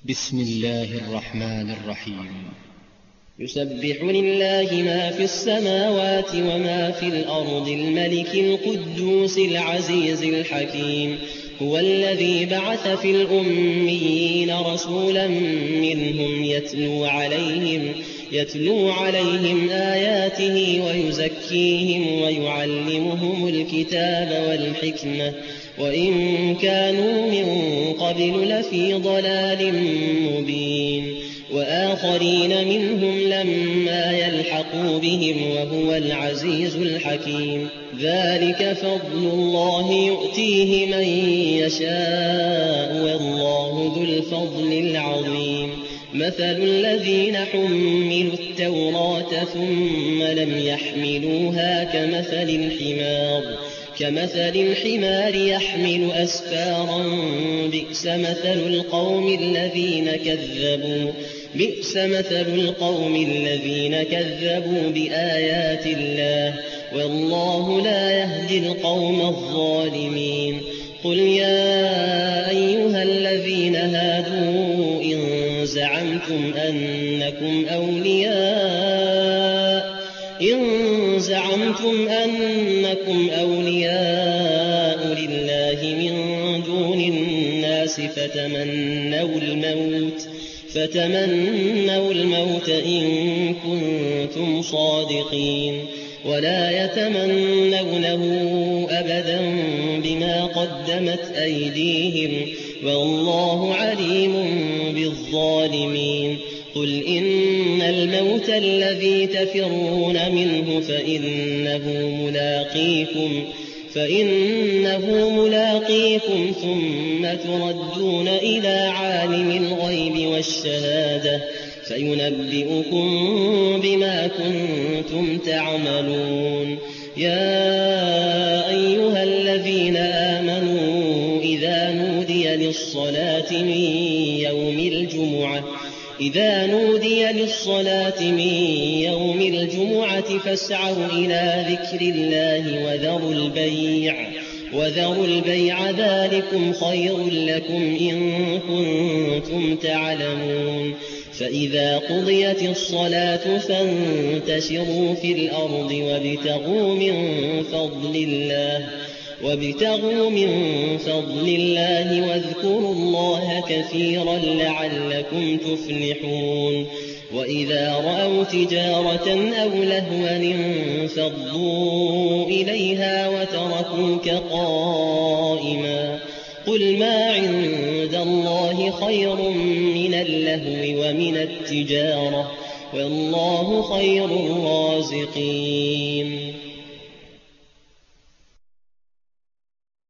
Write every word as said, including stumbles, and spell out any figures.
بسم الله الرحمن الرحيم. يسبح لله ما في السماوات وما في الأرض الملك القدوس العزيز الحكيم. هو الذي بعث في الأميين رسولا منهم يتلو عليهم, يتلو عليهم آياته ويزكيهم ويعلمهم الكتاب والحكمة وإن كانوا من قبل لفي ضلال مبين. وآخرين منهم لما يلحقوا بهم وهو العزيز الحكيم. ذلك فضل الله يؤتيه من يشاء والله ذو الفضل العظيم. مثل الذين حملوا التوراة ثم لم يحملوها كمثل الحمار كمثل الحمار يحمل أسفارا بئس مثل القوم الذين كذبوا بئس مثل القوم الذين كذبوا بآيات الله والله لا يهدي القوم الظالمين. قل يا أيها الذين هادوا إن زعمتم أنكم أولياء إن زعمتم أنكم أولياء لله من دون الناس فتمنوا الموت فتمنوا الموت إن كنتم صادقين ولا يتمنونه أبدا بما قدمت أيديهم والله عليم بالظالمين. قل إن الموت الذي تفرون منه فإنه ملاقيكم فإنه ملاقيكم ثم تردون إلى عالم الغيب والشهادة فينبئكم بما كنتم تعملون. يا أيها الذين آمنوا إذا نودي للصلاة من يوم الجمعة إذا نودي للصلاة من يوم الجمعة فاسعوا إلى ذكر الله وذروا البيع وذروا البيع ذلكم خير لكم إن كنتم تعلمون. فإذا قضيت الصلاة فانتشروا في الأرض وابتغوا من فضل الله وابتغوا من فضل الله واذكروا الله كثيرا لعلكم تفلحون. وإذا رأوا تجارة أو لهوا انفضوا إليها وتركوك قائما. قل ما عند الله خير من اللهو ومن التجارة والله خير الرازقين.